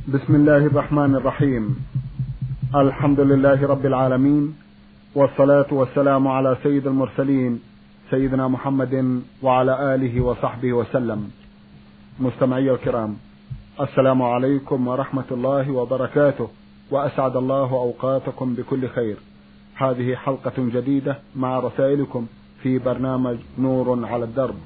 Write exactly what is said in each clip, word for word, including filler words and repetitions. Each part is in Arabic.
بسم الله الرحمن الرحيم. الحمد لله رب العالمين، والصلاة والسلام على سيد المرسلين سيدنا محمد وعلى آله وصحبه وسلم. مستمعي الكرام، السلام عليكم ورحمة الله وبركاته، وأسعد الله أوقاتكم بكل خير. هذه حلقة جديدة مع رسائلكم في برنامج نور على الدرب.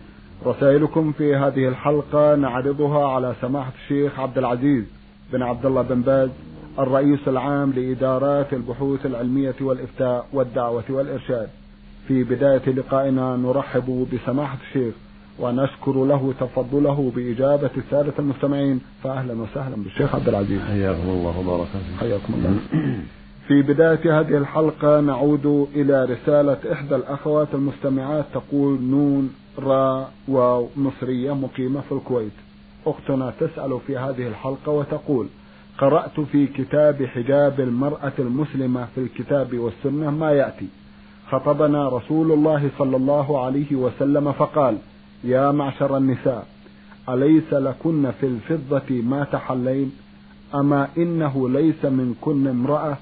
رسائلكم في هذه الحلقة نعرضها على سماحة الشيخ عبد العزيز بن عبد الله بن باز، الرئيس العام لإدارات البحوث العلمية والإفتاء والدعوة والإرشاد. في بداية لقائنا نرحب بسماحة الشيخ ونشكر له تفضله بإجابة السادة المستمعين، فأهلا وسهلا بالشيخ عبد العزيز. حياكم الله وبارك فيكم. حياكم الله. في بداية هذه الحلقة نعود إلى رسالة إحدى الأخوات المستمعات، تقول نون را واو مصرية مقيمة في الكويت. أختنا تسأل في هذه الحلقة وتقول: قرأت في كتاب حجاب المرأة المسلمة في الكتاب والسنة ما يأتي: خطبنا رسول الله صلى الله عليه وسلم فقال: يا معشر النساء، أليس لكن في الفضة ما تحلين؟ أما إنه ليس منكن امرأة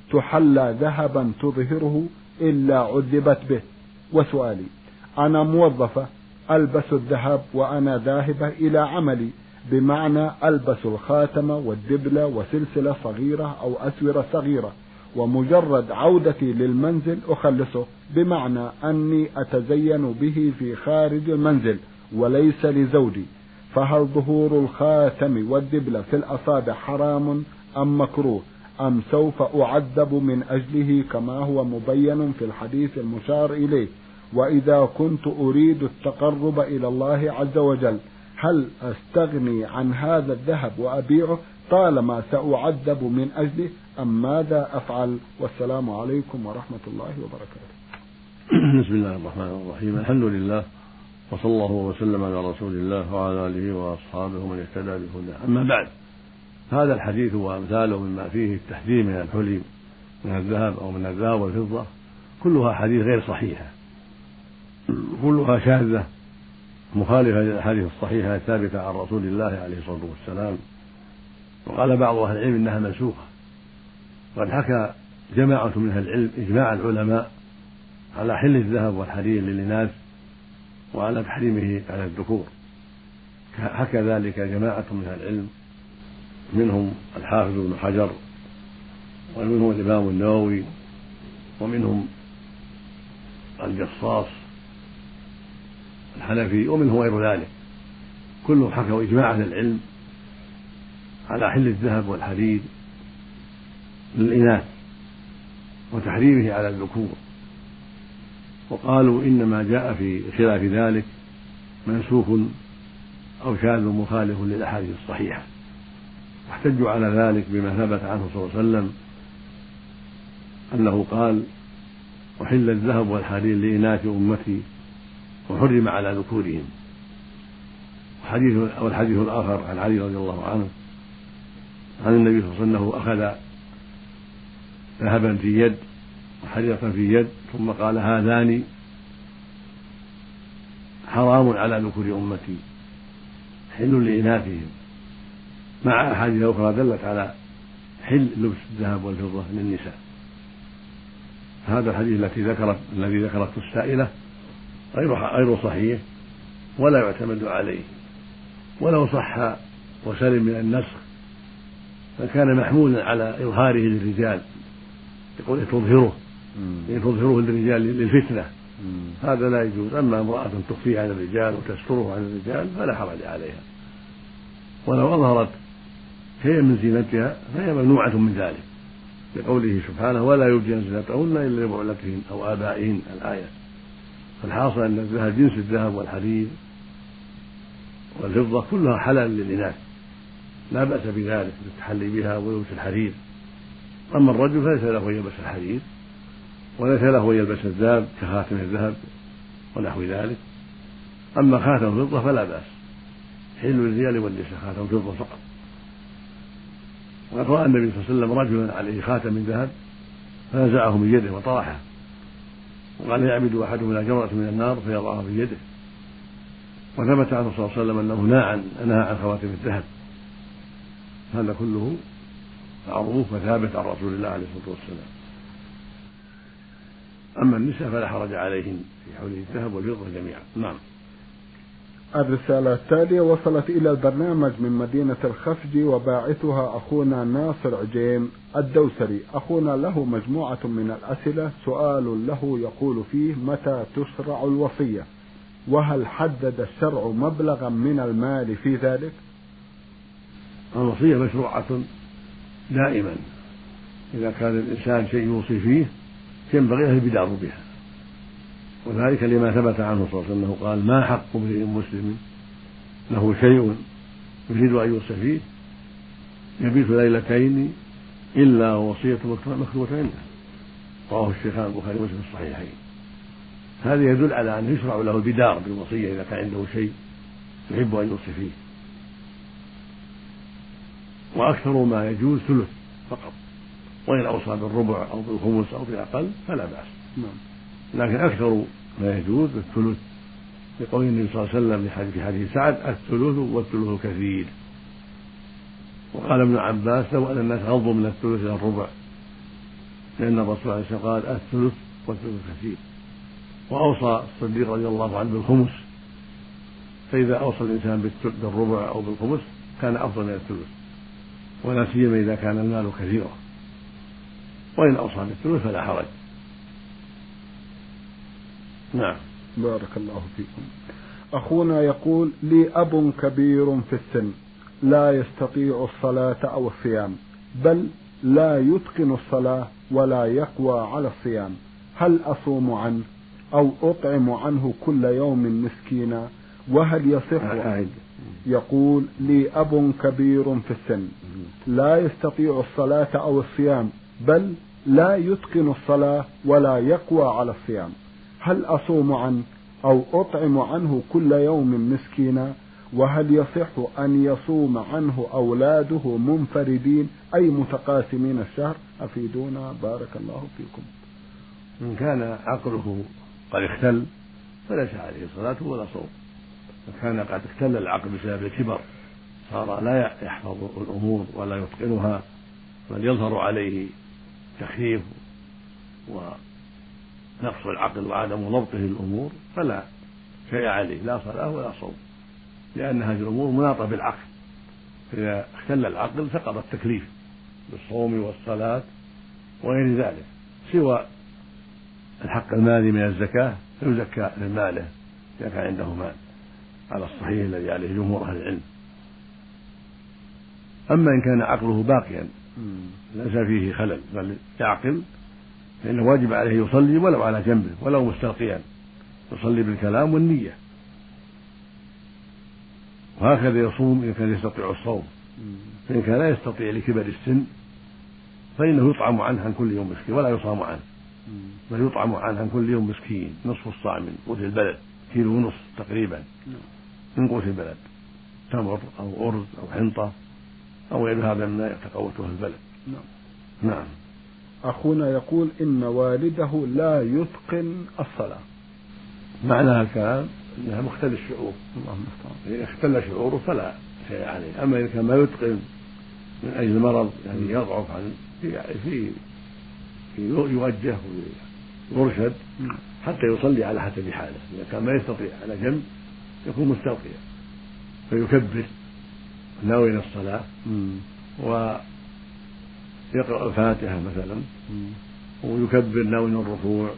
تحلى ذهبا تظهره إلا عذبت به. وسؤالي: أنا موظفة ألبس الذهب وأنا ذاهبة إلى عملي، بمعنى ألبس الخاتم والدبلة وسلسلة صغيرة أو أسورة صغيرة، ومجرد عودتي للمنزل أخلصه، بمعنى أني أتزين به في خارج المنزل وليس لزوجي. فهل ظهور الخاتم والدبلة في الأصابع حرام أم مكروه، أم سوف أعذب من أجله كما هو مبين في الحديث المشار إليه؟ وإذا كنت أريد التقرب إلى الله عز وجل، هل أستغني عن هذا الذهب وأبيعه طالما سأعذب من أجله، أم ماذا أفعل؟ والسلام عليكم ورحمة الله وبركاته. بسم الله الرحمن الرحيم. الحمد لله، وصلى الله وسلم على رسول الله وعلى آله وأصحابه من اهتدى بهداه. أما بعد، هذا الحديث وأمثاله مما فيه التحذير من الحلي من الذهب أو من الذهب والفضة كلها حديث غير صحيحة، كلها شاذة مخالفة للأحاديث الصحيحة الثابتة عن رسول الله عليه الصلاة والسلام. وقال بعض أهل العلم إنها منسوخة. قد حكى جماعة من أهل العلم إجماع العلماء على حل الذهب والحرير للإناث وعلى تحريمه على الذكور. حكى ذلك جماعة من أهل العلم، منهم الحافظ ابن حجر، ومنهم الإمام النووي، ومنهم الجصاص الحنفي، ومنهم غير ذلك. كلهم حكوا إجماع أهل العلم على حل الذهب والحديد للإناث وتحريمه على الذكور، وقالوا إنما جاء في خلاف ذلك منسوخ أو شاذ مخالف للأحاديث الصحيحة، واحتجوا على ذلك بما ثبت عنه صلى الله عليه وسلم أنه قال: أحل الذهب والحرير لإناث أمتي وحرم على ذكورهم. وحديث أو الحديث الآخر عن علي رضي الله عنه عن النبي صلى الله عليه وسلم: أخذ ذهبا في يد وحريرة في يد ثم قال: هذان حرام على ذكور أمتي حل لإناثهم، مع أحاديث أخرى دلت على حل لبس الذهب والفضة للنساء. هذا الحديث التي ذكرت الذي ذكرته السائلة غير غير صحيح ولا يعتمد عليه، ولو صح وسلم من النسخ فكان محمولا على إظهاره للرجال، يقول تظهره تظهره للرجال للفتنة، هذا لا يجوز. أما امرأة تخفيه عن الرجال وتستره عن الرجال فلا حرج عليها، ولو أظهرت شيئا من زينتها فهي ممنوعة من ذلك، لقوله سبحانه: ولا يبدين زينتهن إلا لبعولتهن أو آبائهن، الآية. فالحاصل أن الذهب جنس الذهب والحديد والفضة كلها حلال للإناث، لا بأس بذلك بالتحلي بها ولبس الحرير. أما الرجل فليس له يلبس الحرير وليس له يلبس الذهب كخاتم الذهب ونحو ذلك. أما خاتم الفضة فلا بأس، حل للرجال والنساء خاتم الفضة فقط. وقد رأى النبي صلى الله عليه وسلم رجلا عليه خاتم من ذهب فنزعه من يده وطرحه، وقال: يعبد أحدنا جمرة من النار فيضعها في يده. وثبت عنه صلى الله عليه وسلم أنه نهى عن خواتم الذهب هذا كله معروف وثابت عن رسول الله عليه الصلاة والسلام. أما النساء فلا حرج عليهن في حول الذهب والفضة جميعا. نعم. الرسالة التالية وصلت إلى البرنامج من مدينة الخفج، وباعثها أخونا ناصر عجيم الدوسري. أخونا له مجموعة من الأسئلة. سؤال له يقول فيه: متى تشرع الوصية؟ وهل حدد الشرع مبلغا من المال في ذلك؟ الوصية مشروعة دائما، إذا كان الإنسان شيء يوصي فيه ينبغي أن البدار بها، وذلك لما ثبت عنه صلى الله عليه وسلم أنه قال: ما حق امرئ مسلم له شيء يريد أن يوصي فيه يبيت ليلتين إلا وصية مكتوبة عنده. رواه الشيخان البخاري ومسلم في الصحيحين. هذا يدل على أن يشرع له البدار بالوصية إذا كان عنده شيء يحب أن يوصي فيه، وأكثر ما يجوز ثلث فقط، وإن أوصى بالربع أو بالخمس أو بالأقل فلا بأس، لكن أكثر ما يجوز الثلث، لقول النبي صلى الله عليه وسلم في حديث سعد: الثلث والثلث كثير. وقال ابن عباس: لو أن الناس غضوا من الثلث إلى الربع، لأن الرسول عليه الصلاة والسلام قال: الثلث والثلث كثير. وأوصى الصديق رضي الله عنه بالخمس، فإذا أوصى الإنسان بالربع أو بالخمس كان أفضل من الثلث، ولا سيما إذا كان المال كثيرا. وإن أوصى بالثلث فلا حرج. نعم. بارك الله فيكم. أخونا يقول: لي أب كبير في السن لا يستطيع الصلاة أو الصيام، بل لا يتقن الصلاة ولا يقوى على الصيام، هل أصوم عنه أو أطعم عنه كل يوم مسكينا؟ وهل يصح؟ يقول: لي أب كبير في السن لا يستطيع الصلاة أو الصيام، بل لا يتقن الصلاة ولا يقوى على الصيام، هل أصوم عنه أو أطعم عنه كل يوم مسكينا؟ وهل يصح أن يصوم عنه أولاده منفردين أي متقاسمين الشهر؟ أفيدونا بارك الله فيكم. إن كان عقله قد اختل فليس عليه صلاة ولا صوم. كان قد اختل العقل بسبب الكبر، صار لا يحفظ الأمور ولا يتقنها، بل يظهر عليه تخييف ونقص العقل وعدم ضبطه الأمور، فلا شيء عليه، لا صلاة ولا صوم، لأن هذه الأمور مناطة بالعقل. إذا اختل العقل سقط التكليف بالصوم والصلاة وغير ذلك، سوى الحق المالي من الزكاة فيزكى من ماله إذا كان عنده مال على الصحيح الذي عليه جمهور أهل العلم. أما إن كان عقله باقيا ليس فيه خلل بل يعقل، فإنه واجب عليه يصلي ولو على جنبه ولو مستلقيا، يصلي بالكلام والنية. وهكذا يصوم إن كان يستطيع الصوم، فإن كان لا يستطيع لكبر السن فإنه يطعم عنه عن كل يوم مسكين ولا يصام عنه، بل يطعم عنه عن كل يوم مسكين نصف الصاع من قوت البلد، كيلو ونصف تقريبا من قوت البلد، تمر أو أرز أو حنطة أو غير هذا مما يتقوته البلد. نعم. نعم. أخونا يقول: إن والده لا يتقن الصلاة. معنى الكلام أنها مختل الشعور، إذا اختل شعوره فلا شيء عليه. أما إذا كان ما يتقن من أجل المرض، يعني يضعف عن في يوجه ويرشد حتى يصلي على حسب حاله. إذا كان ما يستطيع على جنب يكون مستلقيا فيكبر ناوي الصلاة ويقرأ الفاتحة مثلا ويكبر ناوي الركوع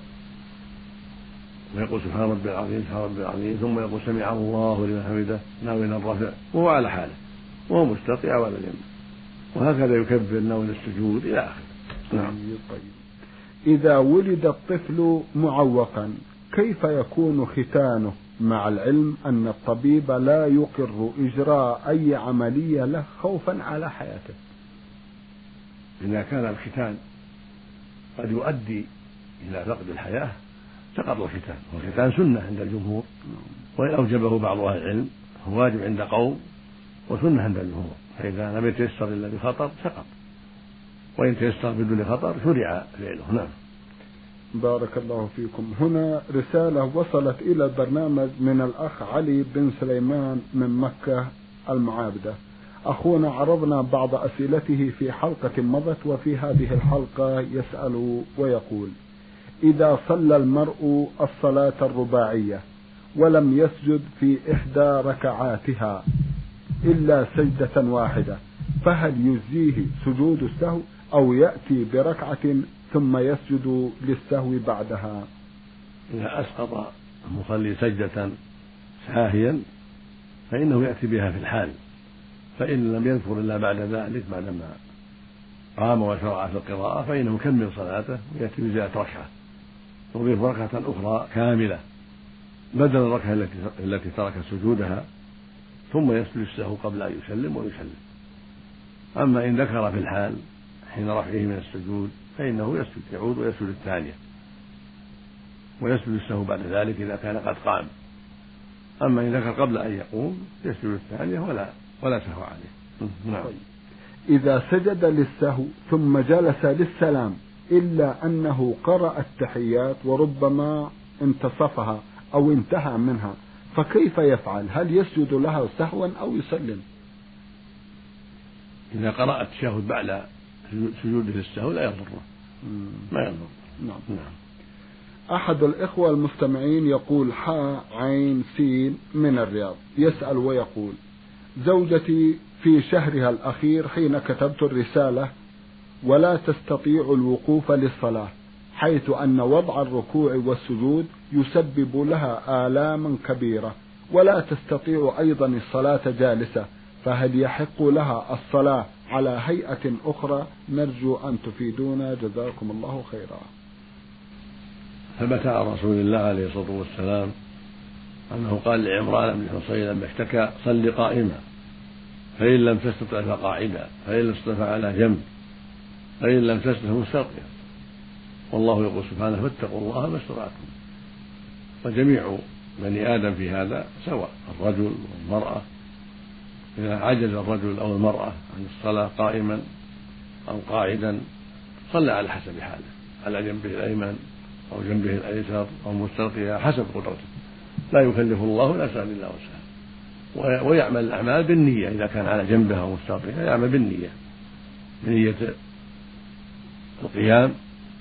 ويقول سبحان ربي العظيم سبحان ربي العظيم، ثم يقول سمع الله لمن حمده ناوي الرفع وهو على حاله وهو مستطيع ولا جنب، وهكذا يكبر ناوي السجود إلى آخره. نعم. طيب. إذا ولد الطفل معوقا كيف يكون ختانه، مع العلم أن الطبيب لا يقر إجراء أي عملية له خوفا على حياته؟ إذا كان الختان قد يؤدي إلى فقد الحياة سقط الختان، والختان سنة عند الجمهور، وإن أوجبه بعض أهل العلم هو واجب عند قوم وسنة عند الجمهور، فإذا لم يتيسر إلا بخطر سقط، وإن تيسر بدون خطر شرع فعله. نعم. بارك الله فيكم. هنا رسالة وصلت إلى البرنامج من الأخ علي بن سليمان من مكة المعابدة. أخونا عرضنا بعض أسئلته في حلقة مضت، وفي هذه الحلقة يسأل ويقول: إذا صلى المرء الصلاة الرباعية ولم يسجد في إحدى ركعاتها إلا سجدة واحدة، فهل يجزيه سجود السهو أو يأتي بركعة ثم يسجد للسهو بعدها؟ إذا أسقط المصلي سجدة ساهيا فإنه يأتي بها في الحال، فإن لم يذكر إلا بعد ذلك بعدما قام وشرع في القراءة فإنه يكمل صلاته ويأتي بزيادة ركعة، يضيف ركعة أخرى كاملة بدل الركعة التي التي ترك سجودها، ثم يسجد السهو قبل أن يسلم ويسلم. أما إن ذكر في الحال حين رفعه من السجود فإنه يسجد، يعود ويسجد الثانية، ويسجد السهو بعد ذلك إذا كان قد قام. أما إن ذكر قبل أن يقوم يسجد الثانية ولا ولا سهو عليه. نعم. إذا سجد للسهو ثم جلس للسلام إلا أنه قرأ التحيات وربما انتصفها أو انتهى منها، فكيف يفعل؟ هل يسجد لها سهوا أو يسلم؟ إذا قرأ التشهد بعد سجوده للسهو لا يضره، ما يضر. نعم. نعم. أحد الإخوة المستمعين يقول: حاء عين سين من الرياض، يسأل ويقول: زوجتي في شهرها الأخير حين كتبت الرسالة ولا تستطيع الوقوف للصلاة، حيث أن وضع الركوع والسجود يسبب لها آلاما كبيرة، ولا تستطيع أيضا الصلاة جالسة، فهل يحق لها الصلاة على هيئة أخرى؟ نرجو أن تفيدونا جزاكم الله خيرا. ثبت عن رسول الله عليه الصلاة والسلام أنه قال لعمران بن حصين لما اشتكى: صل قائما، فإن لم تستطع فقاعدا، فإن لم تستطع على جنب، فإن لم تستطع مستلقيا. والله يقول سبحانه: فاتقوا الله ما استطعتم. وجميع بني آدم في هذا سواء، الرجل والمرأة. إذا عجز الرجل أو المرأة عن الصلاة قائما أو قاعدا صلى على حسب حاله، على جنبه الأيمن أو جنبه الأيسر أو مستلقيا حسب قدرته، لا يكلف الله نفسا إلا وسعها. ويعمل الأعمال بالنية، إذا كان على جنبها أو مستلقيا يعمل بالنية، بنية القيام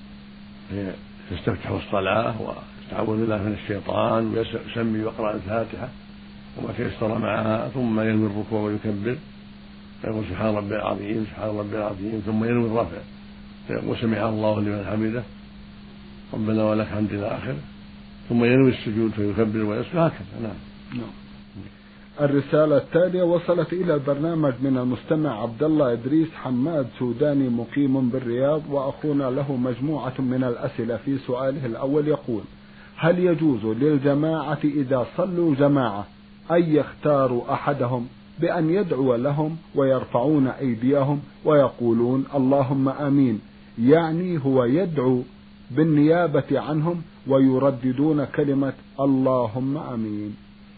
يستفتح الصلاة ويستعوذ بالله من الشيطان ويسمي ويقرأ الفاتحة وما تيسر معها، ثم ينوي الركوع ويكبر فيقول: سبحان ربي العظيم سبحان ربي العظيم، ثم ينوي الرفع فيقول: سمع الله لمن حمده ربنا ولك الحمد إلى آخره، ثم ينوي السجود فيكبر ويسجد، هكذا. نعم. نعم. الرسالة التالية وصلت إلى البرنامج من المستمع عبد الله إدريس حماد سوداني مقيم بالرياض، وأخونا له مجموعة من الأسئلة. في سؤاله الأول يقول: هل يجوز للجماعة إذا صلوا جماعة أن يختاروا أحدهم بأن يدعو لهم ويرفعون أيديهم ويقولون اللهم آمين، يعني هو يدعو بالنيابة عنهم ويرددون كلمة اللهم آمين؟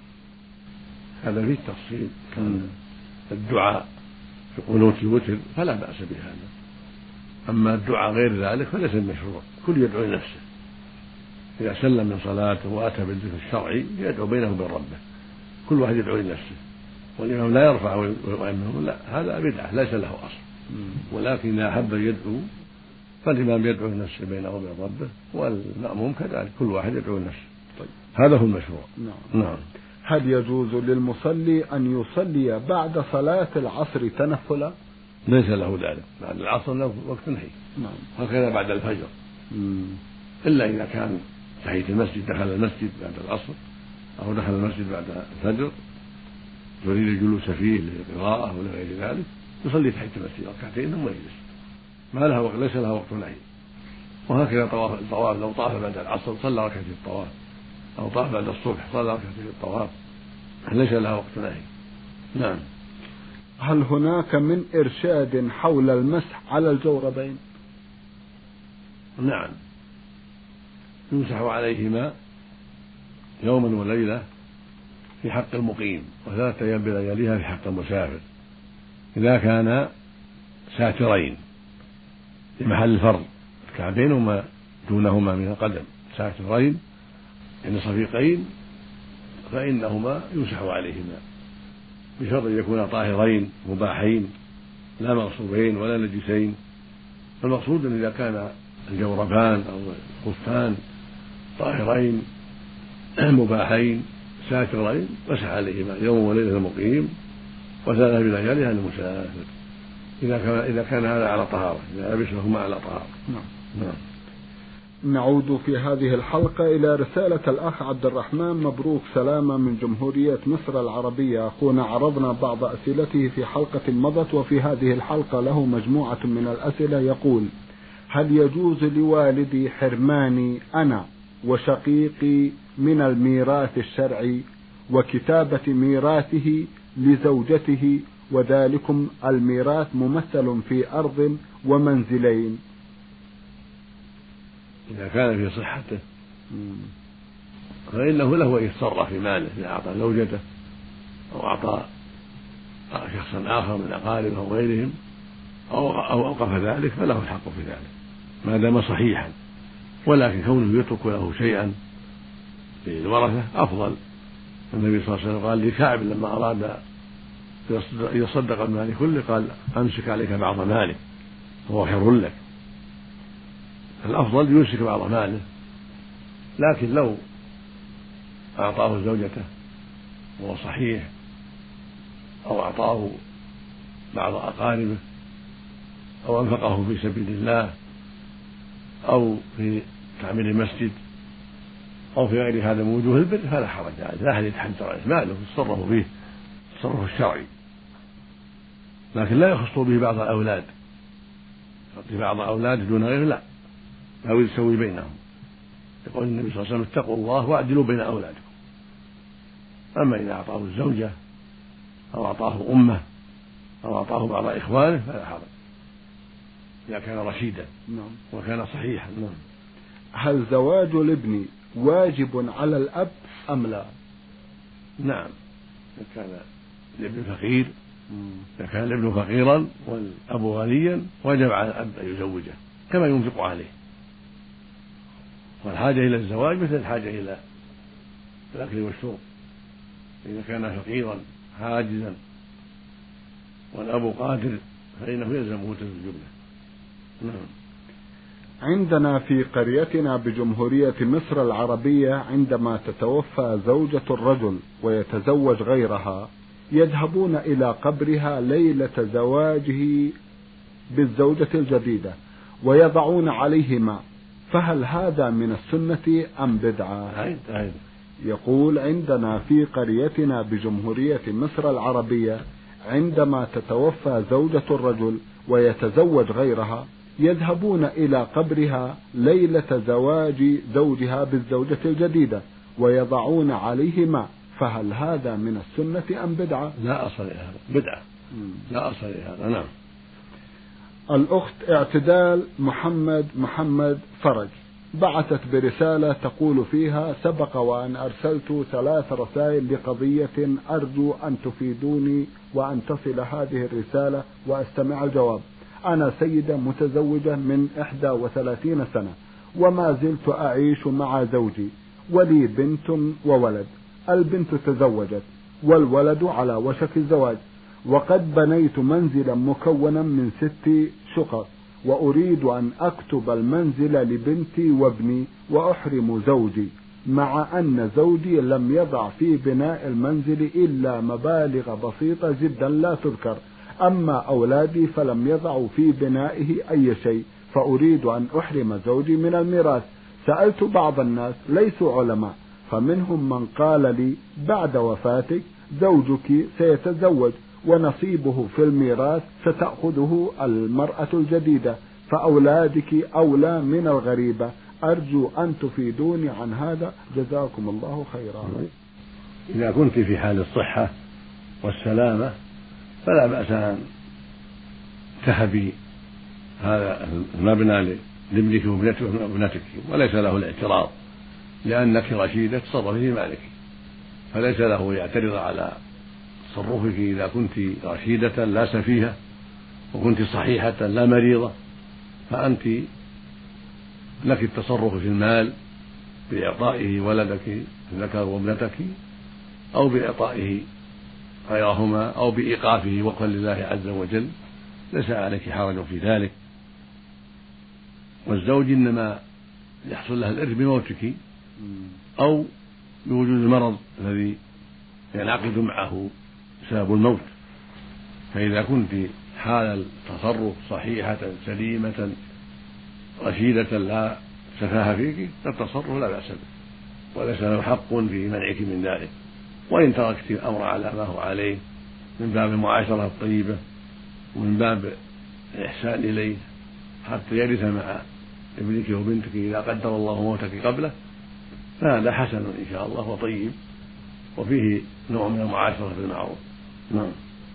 هذا فيه تفصيل، كان الدعاء في قنوت الوتر فلا بأس بهذا، أما الدعاء غير ذلك فليس المشروع، كل يدعو لنفسه. إذا سلم من صلاته وأتى بالذكر الشرعي يدعو بينه وبين ربه، كل واحد يدعو لنفسه، والإمام لا يرفع ويؤمن، لا، هذا بدعة ليس له أصل. ولكن إذا أحب يدعو فالإمام يدعو لنفسه بينه وبين ربه، والمأموم كذلك، كل واحد يدعو لنفسه. طيب. هذا هو المشروع. نعم. نعم. هل يجوز للمصلي أن يصلي بعد صلاة العصر تنفلا؟ ليس له ذلك، بعد العصر له وقت نهي. نعم. وكذا بعد الفجر. مم. إلا إذا كان تحية المسجد، دخل المسجد بعد العصر أو دخل المسجد بعد الفجر يريد الجلوس فيه للقراءة أو لغير ذلك، يصلي تحية المسجد ركعتين ثم يجلس، ما لها وقت، ليس لها وقت نهي. وهكذا طواف الطواف، لو طاف بعد العصر صلى ركعتين الطواف، أو طاف بعد الصبح صلى ركعتين الطواف، ليس لها وقت نهي. نعم. هل هناك من إرشاد حول المسح على الجوربين؟ نعم، يمسح عليهما يوما وليلة في حق المقيم، وثلاثة أيام بلياليها في حق المسافر، إذا كان ساترين لمحل الفرض الكعبين وما دونهما من القدم، ساترين يعني صفيقين، فإنهما يمسح عليهما بشرط أن يكونا طاهرين مباحين لا مغصوبين ولا نجسين. فالمقصود أن إذا كان الجوربان أو الخفان طاهرين مباحين ساترين مسح عليهما يوم وليلة المقيم وثلاث بلياليها المسافر إذا كان إذا كان هذا على طهارة، إذا لبسهما على طهارة. نعم. نعم. نعود في هذه الحلقة إلى رسالة الأخ عبد الرحمن مبروك سلامة من جمهورية مصر العربية. أخونا عرضنا بعض أسئلته في حلقة مضت، وفي هذه الحلقة له مجموعة من الأسئلة. يقول: هل يجوز لوالدي حرماني أنا وشقيقي من الميراث الشرعي وكتابة ميراثه لزوجته، وذلكم الميراث ممثل في أرض ومنزلين؟ إذا كان في صحته فإنه له أن يتصرف في ماله، إذا أعطى زوجته أو أعطى شخصا آخر من أقاربه أو غيرهم أو أوقف ذلك فله الحق في ذلك ما دام صحيحا. ولكن كونه يترك له شيئا للورثة أفضل. النبي صلى الله عليه وسلم قال لكعب لما أراد يصدق المال كله قال: أمسك عليك بعض مالك فهو خير لك. الأفضل يمسك بعض ماله، لكن لو أعطاه زوجته وهو صحيح أو أعطاه بعض أقاربه أو أنفقه في سبيل الله أو في تعمير المسجد أو في غير هذا من وجوه البر فلا حرج عليه، لا أحد يتحجر عليه، ماله يتصرف فيه التصرف الشرعي. لكن لا يخص به بعض الأولاد، يعطي بعض الأولاد دون غيره لا، أو يسوي بينهم. يقول النبي صلى الله عليه وسلم: اتقوا الله واعدلوا بين أولادكم. أما إذا أعطاه الزوجة أو أعطاه أمه أو أعطاه بعض إخوانه فلا حرج إذا كان رشيدا وكان صحيحا. هل زواج الابن واجب على الأب أم لا؟ نعم، إذا كان الابن فقير إذا كان الابن فقيرا والأب غنيا وجب على الأب أن يزوجه كما ينفق عليه. والحاجة إلى الزواج مثل الحاجة إلى الأكل والشرب. إذا كان فقيرا عاجزا والأب قادر فإنه يلزمه تزوج له. نعم. عندنا في قريتنا بجمهورية مصر العربية عندما تتوفى زوجة الرجل ويتزوج غيرها يذهبون إلى قبرها ليلة زواجه بالزوجة الجديدة ويضعون عليه ماء، فهل هذا من السنة أم بدعة؟ يقول: عندنا في قريتنا بجمهورية مصر العربية عندما تتوفى زوجة الرجل ويتزوج غيرها يذهبون إلى قبرها ليلة زواج زوجها بالزوجة الجديدة ويضعون عليه ماء، فهل هذا من السنة أم بدعة؟ لا أصل لهذا، بدعة. لا أصل لهذا. نعم. الأخت اعتدال محمد محمد فرج بعثت برسالة تقول فيها: سبق وأن أرسلت ثلاث رسائل لقضية أرجو أن تفيدوني وأن تصل هذه الرسالة وأستمع الجواب. أنا سيدة متزوجة من إحدى وثلاثين سنة وما زلت أعيش مع زوجي ولي بنت وولد. البنت تزوجت والولد على وشك الزواج، وقد بنيت منزلا مكونا من ست شقق، وأريد أن أكتب المنزل لبنتي وابني وأحرم زوجي، مع أن زوجي لم يضع في بناء المنزل إلا مبالغ بسيطة جدا لا تذكر، أما أولادي فلم يضعوا في بنائه أي شيء، فأريد أن أحرم زوجي من الميراث. سألت بعض الناس ليسوا علماء فمنهم من قال لي: بعد وفاتك زوجك سيتزوج ونصيبه في الميراث ستأخذه المرأة الجديدة، فأولادك أولى من الغريبة. أرجو أن تفيدوني عن هذا، جزاكم الله خيرا. إذا كنت في حال الصحة والسلامة فلا بأس أن تهبي هذا المبنى لابنك وابنتك وليس له الاعتراض، لأنك رشيدة تصرفي في مالك، فليس له يعترض على تصرفك إذا كنت رشيدة لا سفيهة وكنت صحيحة لا مريضة، فأنت لك التصرف في المال بإعطائه ولدك الذكر وابنتك أو بإعطائه غيرهما أو بإيقافه وقفا لله عز وجل ليس عليك حرج في ذلك. والزوج إنما يحصل لها الإرث بموتك أو بوجود المرض الذي ينعقد معه بسبب الموت. فإذا كنت حال التصرف صحيحة سليمة رشيدة لا سفاهة فيك فالتصرف لا بأس به وليس له حق في منعك من ذلك. وإن تركت الأمر على ما هو عليه من باب المعاشرة الطيبة ومن باب الإحسان إليه حتى يرث مع ابنك وبنتك إذا قدر الله موتك قبله فهذا حسن إن شاء الله وطيب وفيه نوع من المعاشرة بالمعروف. نعم.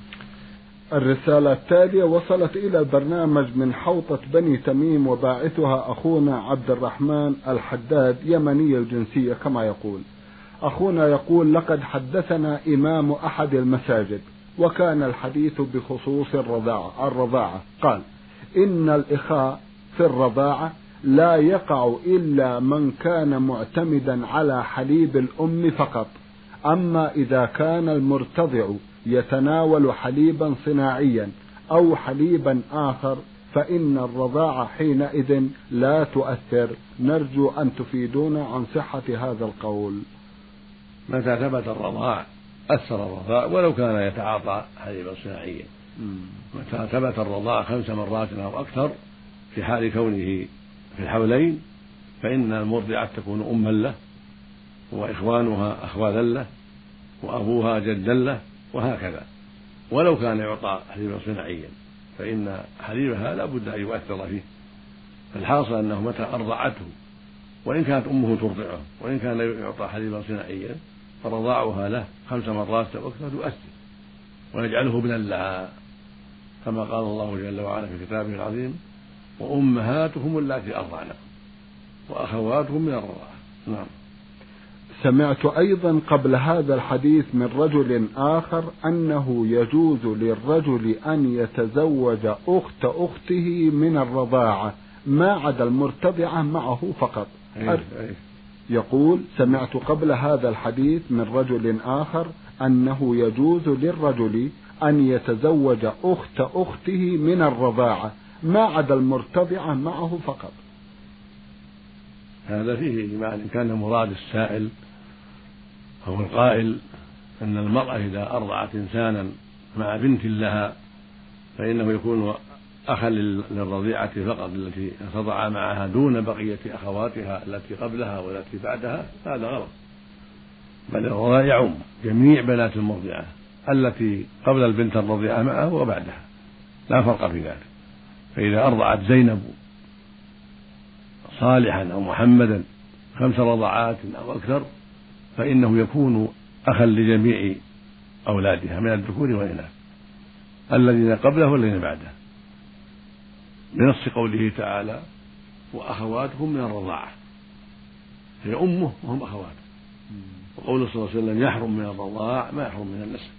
الرسالة التالية وصلت إلى البرنامج من حوطة بني تميم وباعثها أخونا عبد الرحمن الحداد يمني الجنسية كما يقول. أخونا يقول: لقد حدثنا إمام أحد المساجد وكان الحديث بخصوص الرضاعة الرضاعة قال: إن الإخاء في الرضاعة لا يقع إلا من كان معتمدا على حليب الأم فقط، أما إذا كان المرتضع يتناول حليبا صناعيا أو حليبا آخر فإن الرضاعة حينئذ لا تؤثر. نرجو أن تفيدونا عن صحة هذا القول. متى ثبت الرضاع أثر الرضاع ولو كان يتعاطى حليبا صناعيا. متى ثبت الرضاع خمس مرات أو أكثر في حال كونه في الحولين فإن المرضعة تكون أما له وإخوانها أخوالا له وأبوها جدا له وهكذا، ولو كان يعطى حليبا صناعيا فإن حليبها لا بد أن يؤثر فيه. فالحاصل أنه متى أرضعته وإن كانت أمه ترضعه وإن كان يعطى حليبا صناعيا فرضاعها له خمس مرات أو أكثر يؤثر ويجعله ابنا لها كما قال الله جل وعلا في كتابه العظيم: وأمهاتهم اللاتي أرضعنكم وأخواتهم من الرضاعة. نعم. سمعت أيضا قبل هذا الحديث من رجل آخر أنه يجوز للرجل أن يتزوج أخت أخته من الرضاعة ما عدا المرتضعة معه فقط. أيه أيه. يقول: سمعت قبل هذا الحديث من رجل آخر أنه يجوز للرجل أن يتزوج أخت أخته من الرضاعة ما عدا المرتضعة معه فقط. هذا فيه إجماع إن كان مراد السائل أو القائل أن المرأة إذا أرضعت إنسانا مع بنت لها فإنه يكون أخا للرضيعة فقط التي تضع معها دون بقية أخواتها التي قبلها والتي بعدها، هذا غلط. بل الرضاع يعم جميع بنات المرضعة التي قبل البنت الرضيعة معه وبعدها لا فرق في ذلك. فإذا أرضعت زينب صالحا أو محمدا خمس رضعات أو أكثر فإنه يكون أخا لجميع أولادها من الذكور والإناث الذين قبله والذين بعده بنص قوله تعالى: وأخواتهم من الرضاعة، هي أمه وهم أخواته. وقوله صلى الله عليه وسلم: يحرم من الرضاع ما يحرم من النسب.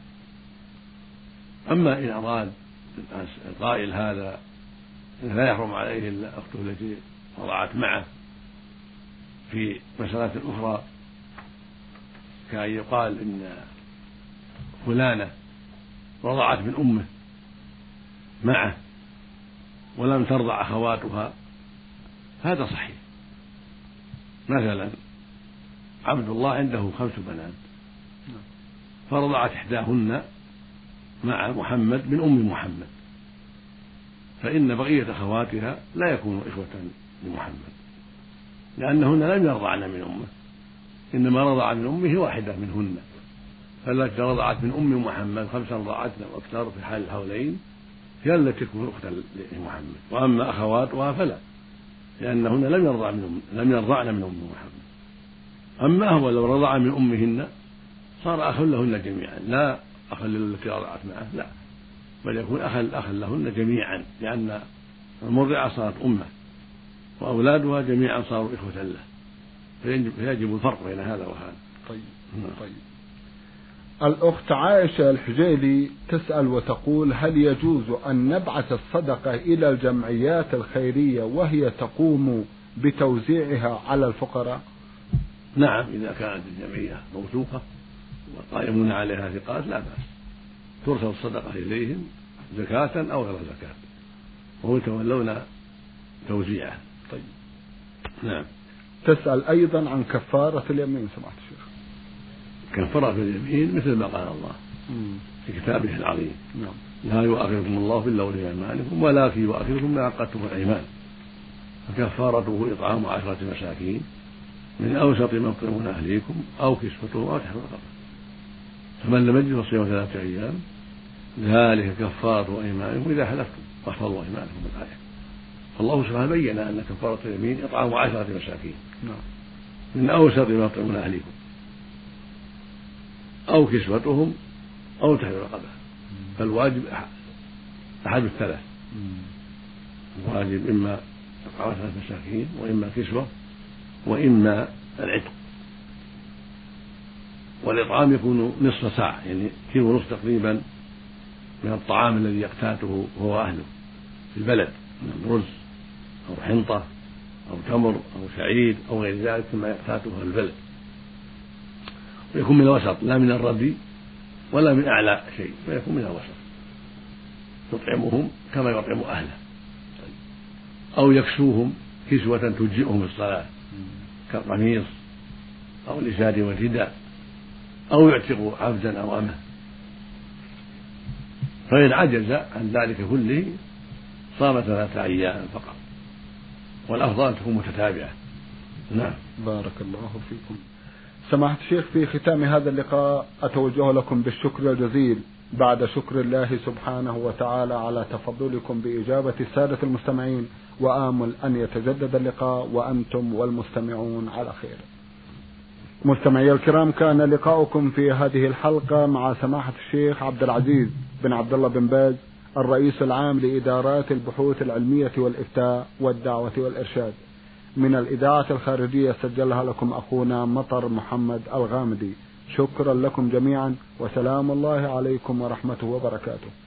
أما إن أراد القائل هذا لا يحرم عليه إلا أخته التي رضعت معه في مسألة أخرى كأن يقال إن فلانة رضعت من أمه معه ولم ترضع أخواتها، هذا صحيح. مثلا عبد الله عنده خمس بنات فرضعت إحداهن مع محمد من أم محمد، فإن بقية أخواتها لا يكونوا إخوة لمحمد لأنهن لم يرضعن من أمه، إنما رضع من أمه واحدة منهن. فالتي رضعت من أم محمد خمس رضعات أو أكثر في حال الحولين هي التي تكون أختا لمحمد، وأما أخواتها فلا، لأنهن لم يرضع من أم لم يرضعن من أم محمد. أما هو لو رضع من أمهن صار أخا لهن جميعا، لا أخا للتي رضعت معه، لا، بل يكون أخا أخا لهن جميعا، لأن المرضعة صارت أمه وأولادها جميعا صاروا إخوة له، فيجب الفرق بين هذا وهذا. طيب. طيب. الأخت عائشة الحجيلي تسأل وتقول: هل يجوز أن نبعث الصدقة إلى الجمعيات الخيرية وهي تقوم بتوزيعها على الفقراء؟ نعم، إذا كانت الجمعية موثوقة والقائمون عليها ثقات لا بأس، ترسل الصدقة إليهم زكاة أو غير زكاة وهم يتولون توزيعه. طيب نعم. تسأل أيضا عن كفارة اليمين سمعت الشيخ. كفارة اليمين مثل ما قال الله مم. في كتابه العظيم. نعم. لا يؤاخذكم الله باللغو في أيمانكم ولكن يؤاخذكم ما عقدتم الأيمان، فكفارته إطعام عشرة مساكين من أوسط ما تطعمون أهليكم أو كسوتهم أو تحرير رقبة، فمن لم يجد فصيام ثلاثة أيام ذلك كفارة أيمانكم إذا حلفتم واحفظوا أيمانكم بالآية. فالله سبحانه بين أن كفارة اليمين إطعام عشرة مساكين من أوسط ما تطعمون أهليكم أو كسوتهم أو تحرير رقبة، فالواجب أحد الثلاث، الواجب إما إطعام عشرة مساكين وإما كسوة وإما العتق. والإطعام يكون نصف ساعة، يعني كيلو ونصف تقريبا من الطعام الذي يقتاته هو أهله في البلد من رز أو حنطة أو تمر أو شعير أو غير ذلك مما يقتاته في البلد، ويكون من الوسط لا من الردي ولا من أعلى شيء، ويكون من الوسط يطعمهم كما يطعم أهله، أو يكسوهم كسوة تجزئهم في الصلاة كالقميص أو الإزار والرداء، أو يعتق عبدا أو أمه، فإن عجز عن ذلك كله صام ثلاثة أيام فقط، والأفضل أن تكون متتابعة. نعم. بارك الله فيكم. سماحة الشيخ، في ختام هذا اللقاء أتوجه لكم بالشكر الجزيل بعد شكر الله سبحانه وتعالى على تفضلكم بإجابة السادة المستمعين، وآمل أن يتجدد اللقاء وأنتم والمستمعون على خير. مستمعي الكرام، كان لقاؤكم في هذه الحلقة مع سماحة الشيخ عبد العزيز بن عبد الله بن باز، الرئيس العام لإدارات البحوث العلمية والإفتاء والدعوة والإرشاد، من الإذاعة الخارجية سجلها لكم أخونا مطر محمد الغامدي. شكرا لكم جميعا، وسلام الله عليكم ورحمته وبركاته.